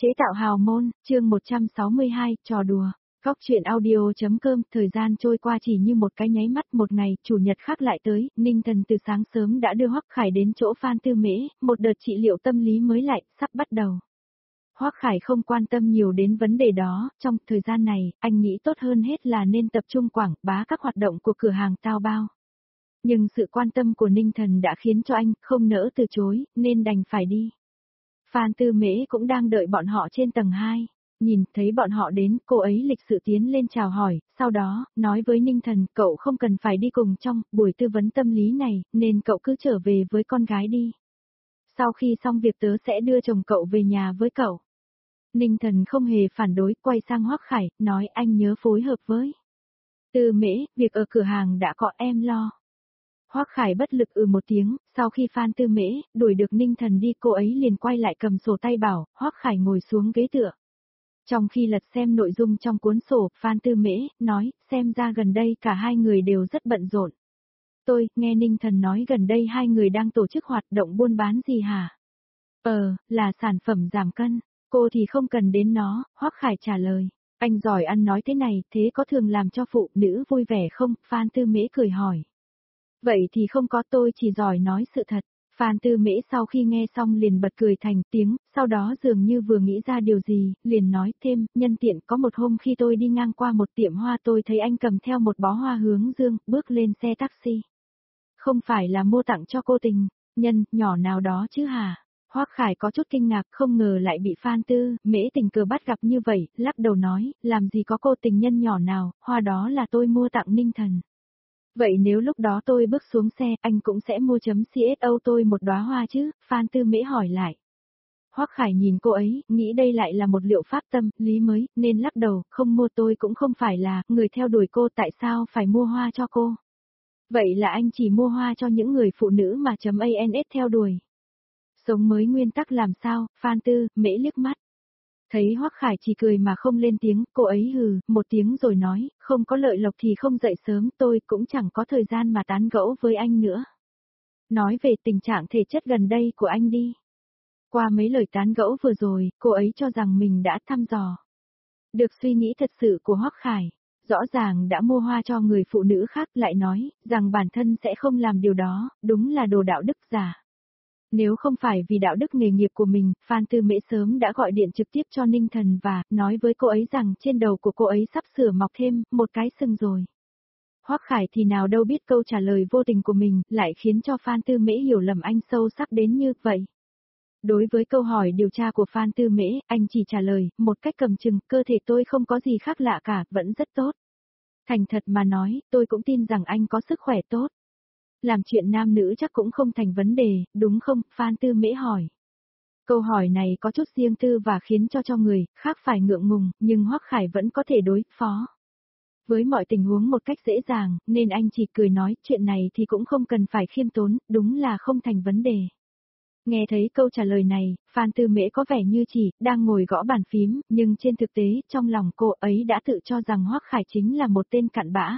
Chế tạo hào môn, chương 162, trò đùa. Góc truyện audio.com, thời gian trôi qua chỉ như một cái nháy mắt. Một ngày, chủ nhật khác lại tới, Ninh Thần từ sáng sớm đã đưa Hoắc Khải đến chỗ Phan Tư Mễ, một đợt trị liệu tâm lý mới lại, sắp bắt đầu. Hoắc Khải không quan tâm nhiều đến vấn đề đó, trong thời gian này, anh nghĩ tốt hơn hết là nên tập trung quảng bá các hoạt động của cửa hàng Tao Bao. Nhưng sự quan tâm của Ninh Thần đã khiến cho anh không nỡ từ chối, nên đành phải đi. Phan Tư Mễ cũng đang đợi bọn họ trên tầng 2. Nhìn thấy bọn họ đến, cô ấy lịch sự tiến lên chào hỏi, sau đó, nói với Ninh Thần, cậu không cần phải đi cùng trong buổi tư vấn tâm lý này, nên cậu cứ trở về với con gái đi. Sau khi xong việc tớ sẽ đưa chồng cậu về nhà với cậu. Ninh Thần không hề phản đối, quay sang Hoắc Khải, nói anh nhớ phối hợp với Tư Mễ, việc ở cửa hàng đã có em lo. Hoắc Khải bất lực một tiếng, sau khi Phan Tư Mễ đuổi được Ninh Thần đi, cô ấy liền quay lại cầm sổ tay bảo, Hoắc Khải ngồi xuống ghế tựa. Trong khi lật xem nội dung trong cuốn sổ, Phan Tư Mễ nói, xem ra gần đây cả hai người đều rất bận rộn. Tôi nghe Ninh Thần nói gần đây hai người đang tổ chức hoạt động buôn bán gì hả? Là sản phẩm giảm cân, cô thì không cần đến nó, Hoắc Khải trả lời. Anh giỏi ăn nói thế này, thế có thường làm cho phụ nữ vui vẻ không? Phan Tư Mễ cười hỏi. Vậy thì không có, tôi chỉ giỏi nói sự thật. Phan Tư Mễ sau khi nghe xong liền bật cười thành tiếng, sau đó dường như vừa nghĩ ra điều gì, liền nói thêm, nhân tiện có một hôm khi tôi đi ngang qua một tiệm hoa tôi thấy anh cầm theo một bó hoa hướng dương, bước lên xe taxi. Không phải là mua tặng cho cô tình nhân nhỏ nào đó chứ hả? Hoắc Khải có chút kinh ngạc, không ngờ lại bị Phan Tư Mễ tình cờ bắt gặp như vậy, lắc đầu nói, làm gì có cô tình nhân nhỏ nào, hoa đó là tôi mua tặng Ninh Thần. Vậy nếu lúc đó tôi bước xuống xe, anh cũng sẽ mua CSO tôi một đóa hoa chứ? Phan Tư Mễ hỏi lại. Hoắc Khải nhìn cô ấy, nghĩ đây lại là một liệu pháp tâm lý mới, nên lắc đầu, không mua, tôi cũng không phải là người theo đuổi cô, tại sao phải mua hoa cho cô? Vậy là anh chỉ mua hoa cho những người phụ nữ mà .ans theo đuổi. Sống mới nguyên tắc làm sao? Phan Tư Mễ liếc mắt. Thấy Hoắc Khải chỉ cười mà không lên tiếng, cô ấy hừ một tiếng rồi nói, không có lợi lộc thì không dậy sớm, tôi cũng chẳng có thời gian mà tán gẫu với anh nữa. Nói về tình trạng thể chất gần đây của anh đi. Qua mấy lời tán gẫu vừa rồi, cô ấy cho rằng mình đã thăm dò được suy nghĩ thật sự của Hoắc Khải. Rõ ràng đã mua hoa cho người phụ nữ khác, lại nói rằng bản thân sẽ không làm điều đó, đúng là đồ đạo đức giả. Nếu không phải vì đạo đức nghề nghiệp của mình, Phan Tư Mễ sớm đã gọi điện trực tiếp cho Ninh Thần và nói với cô ấy rằng trên đầu của cô ấy sắp sửa mọc thêm một cái sừng rồi. Hoắc Khải thì nào đâu biết câu trả lời vô tình của mình lại khiến cho Phan Tư Mễ hiểu lầm anh sâu sắc đến như vậy. Đối với câu hỏi điều tra của Phan Tư Mễ, anh chỉ trả lời một cách cầm chừng, cơ thể tôi không có gì khác lạ cả, vẫn rất tốt. Thành thật mà nói, tôi cũng tin rằng anh có sức khỏe tốt. Làm chuyện nam nữ chắc cũng không thành vấn đề, đúng không? Phan Tư Mễ hỏi. Câu hỏi này có chút riêng tư và khiến cho người khác phải ngượng ngùng, nhưng Hoắc Khải vẫn có thể đối phó với mọi tình huống một cách dễ dàng, nên anh chỉ cười nói, chuyện này thì cũng không cần phải khiêm tốn, đúng là không thành vấn đề. Nghe thấy câu trả lời này, Phan Tư Mễ có vẻ như chỉ đang ngồi gõ bàn phím, nhưng trên thực tế, trong lòng cô ấy đã tự cho rằng Hoắc Khải chính là một tên cặn bã.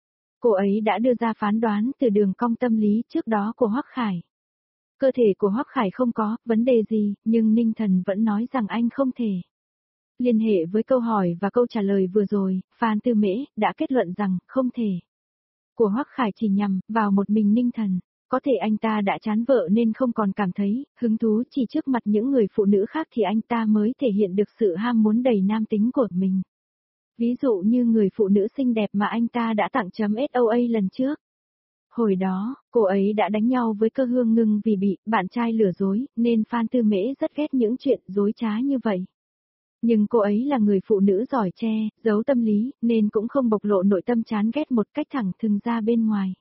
Cô ấy đã đưa ra phán đoán từ đường cong tâm lý trước đó của Hoắc Khải. Cơ thể của Hoắc Khải không có vấn đề gì, nhưng Ninh Thần vẫn nói rằng anh không thể. Liên hệ với câu hỏi và câu trả lời vừa rồi, Phan Tư Mễ đã kết luận rằng không thể của Hoắc Khải chỉ nhằm vào một mình Ninh Thần. Có thể anh ta đã chán vợ nên không còn cảm thấy hứng thú, chỉ trước mặt những người phụ nữ khác thì anh ta mới thể hiện được sự ham muốn đầy nam tính của mình. Ví dụ như người phụ nữ xinh đẹp mà anh ta đã tặng .SOA lần trước. Hồi đó, cô ấy đã đánh nhau với Cơ Hương Ngưng vì bị bạn trai lừa dối, nên Phan Tư Mễ rất ghét những chuyện dối trá như vậy. Nhưng cô ấy là người phụ nữ giỏi che, giấu tâm lý, nên cũng không bộc lộ nội tâm chán ghét một cách thẳng thừng ra bên ngoài.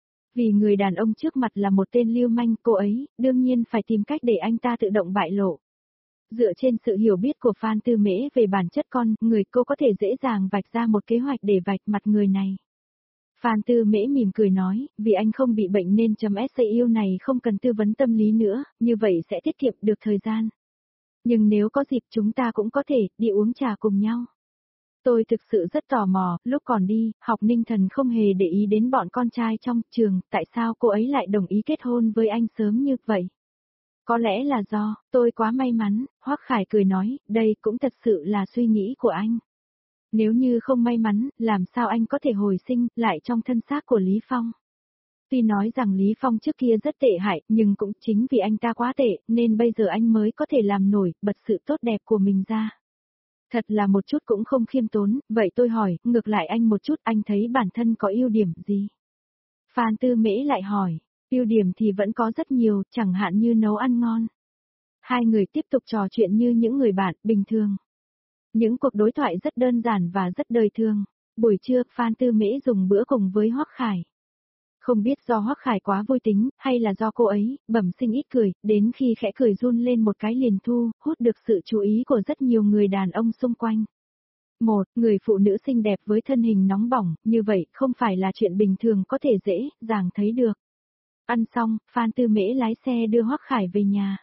Vì người đàn ông trước mặt là một tên lưu manh, cô ấy, đương nhiên phải tìm cách để anh ta tự động bại lộ. Dựa trên sự hiểu biết của Phan Tư Mễ về bản chất con người, cô có thể dễ dàng vạch ra một kế hoạch để vạch mặt người này. Phan Tư Mễ mỉm cười nói, vì anh không bị bệnh nên .SAU này không cần tư vấn tâm lý nữa, như vậy sẽ tiết kiệm được thời gian. Nhưng nếu có dịp chúng ta cũng có thể đi uống trà cùng nhau. Tôi thực sự rất tò mò, lúc còn đi, học Ninh Thần không hề để ý đến bọn con trai trong trường, tại sao cô ấy lại đồng ý kết hôn với anh sớm như vậy? Có lẽ là do, tôi quá may mắn, Hoắc Khải cười nói, đây cũng thật sự là suy nghĩ của anh. Nếu như không may mắn, làm sao anh có thể hồi sinh lại trong thân xác của Lý Phong? Tuy nói rằng Lý Phong trước kia rất tệ hại, nhưng cũng chính vì anh ta quá tệ, nên bây giờ anh mới có thể làm nổi, bật sự tốt đẹp của mình ra. Thật là một chút cũng không khiêm tốn, vậy tôi hỏi, ngược lại anh một chút, anh thấy bản thân có ưu điểm gì? Phan Tư Mễ lại hỏi, ưu điểm thì vẫn có rất nhiều, chẳng hạn như nấu ăn ngon. Hai người tiếp tục trò chuyện như những người bạn bình thường. Những cuộc đối thoại rất đơn giản và rất đời thường. Buổi trưa, Phan Tư Mễ dùng bữa cùng với Hoắc Khải. Không biết do Hoắc Khải quá vui tính, hay là do cô ấy, bẩm sinh ít cười, đến khi khẽ cười run lên một cái liền hút được sự chú ý của rất nhiều người đàn ông xung quanh. Một, người phụ nữ xinh đẹp với thân hình nóng bỏng, như vậy không phải là chuyện bình thường có thể dễ dàng thấy được. Ăn xong, Phan Tư Mễ lái xe đưa Hoắc Khải về nhà.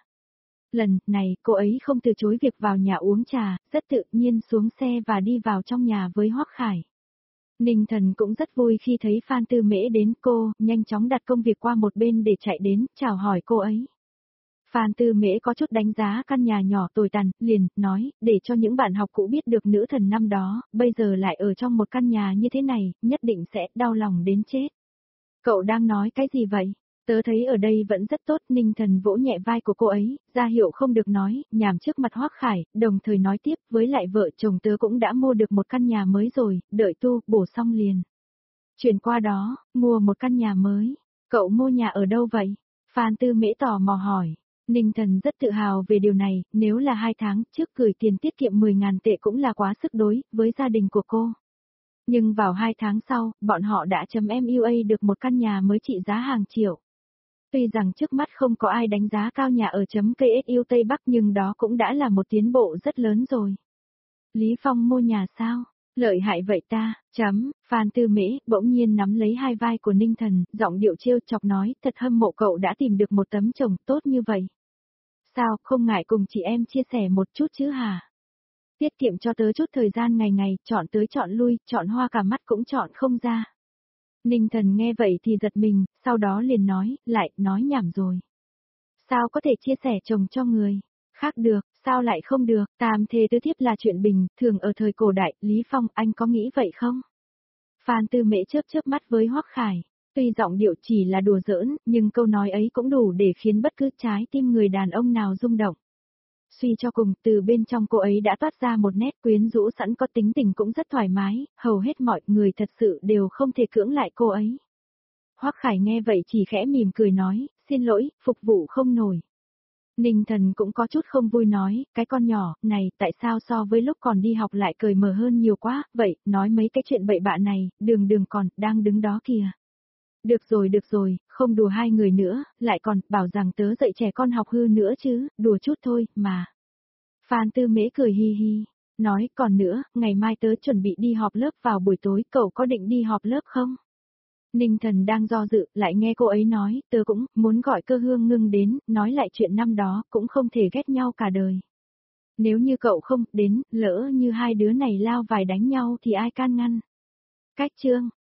Lần này, cô ấy không từ chối việc vào nhà uống trà, rất tự nhiên xuống xe và đi vào trong nhà với Hoắc Khải. Ninh Thần cũng rất vui khi thấy Phan Tư Mễ đến, cô nhanh chóng đặt công việc qua một bên để chạy đến, chào hỏi cô ấy. Phan Tư Mễ có chút đánh giá căn nhà nhỏ tồi tàn, liền nói, để cho những bạn học cũ biết được nữ thần năm đó, bây giờ lại ở trong một căn nhà như thế này, nhất định sẽ đau lòng đến chết. Cậu đang nói cái gì vậy? Tớ thấy ở đây vẫn rất tốt, Ninh Thần vỗ nhẹ vai của cô ấy, ra hiệu không được nói, nhảm trước mặt Hoắc Khải, đồng thời nói tiếp, với lại vợ chồng tớ cũng đã mua được một căn nhà mới rồi, đợi bổ xong liền. Chuyển qua đó, mua một căn nhà mới. Cậu mua nhà ở đâu vậy? Phan Tư Mễ tò mò hỏi. Ninh Thần rất tự hào về điều này, nếu là 2 tháng trước gửi tiền tiết kiệm 10.000 tệ cũng là quá sức đối với gia đình của cô. Nhưng vào 2 tháng sau, bọn họ đã MUA được một căn nhà mới trị giá hàng triệu. Tuy rằng trước mắt không có ai đánh giá cao nhà ở KSU Tây Bắc nhưng đó cũng đã là một tiến bộ rất lớn rồi. Lý Phong mua nhà sao? Lợi hại vậy ta, Phan Tư Mễ bỗng nhiên nắm lấy hai vai của Ninh Thần, giọng điệu trêu chọc nói, thật hâm mộ cậu đã tìm được một tấm chồng tốt như vậy. Sao, không ngại cùng chị em chia sẻ một chút chứ hả? Tiết kiệm cho tớ chút thời gian ngày ngày, chọn tới chọn lui, chọn hoa cả mắt cũng chọn không ra. Ninh Thần nghe vậy thì giật mình, sau đó liền lại nói nhảm rồi. Sao có thể chia sẻ chồng cho người khác được, sao lại không được, tam thê tứ thiếp là chuyện bình thường ở thời cổ đại, Lý Phong anh có nghĩ vậy không? Phan Tư Mễ chớp mắt với Hoắc Khải, tuy giọng điệu chỉ là đùa giỡn, nhưng câu nói ấy cũng đủ để khiến bất cứ trái tim người đàn ông nào rung động. Suy cho cùng, từ bên trong cô ấy đã toát ra một nét quyến rũ sẵn có tính tình cũng rất thoải mái, hầu hết mọi người thật sự đều không thể cưỡng lại cô ấy. Hoắc Khải nghe vậy chỉ khẽ mỉm cười nói, xin lỗi, phục vụ không nổi. Ninh Thần cũng có chút không vui nói, cái con nhỏ, này, tại sao so với lúc còn đi học lại cởi mở hơn nhiều quá, vậy, nói mấy cái chuyện bậy bạ này, đường còn, đang đứng đó kìa. Được rồi, không đùa hai người nữa, lại còn, bảo rằng tớ dạy trẻ con học hư nữa chứ, đùa chút thôi, mà. Phan Tư Mễ cười hi hi, nói, còn nữa, ngày mai tớ chuẩn bị đi họp lớp vào buổi tối, cậu có định đi họp lớp không? Ninh Thần đang do dự, lại nghe cô ấy nói, tớ cũng muốn gọi Cơ Hương Ngưng đến, nói lại chuyện năm đó, cũng không thể ghét nhau cả đời. Nếu như cậu không đến, lỡ như hai đứa này lao vài đánh nhau thì ai can ngăn. Cách chương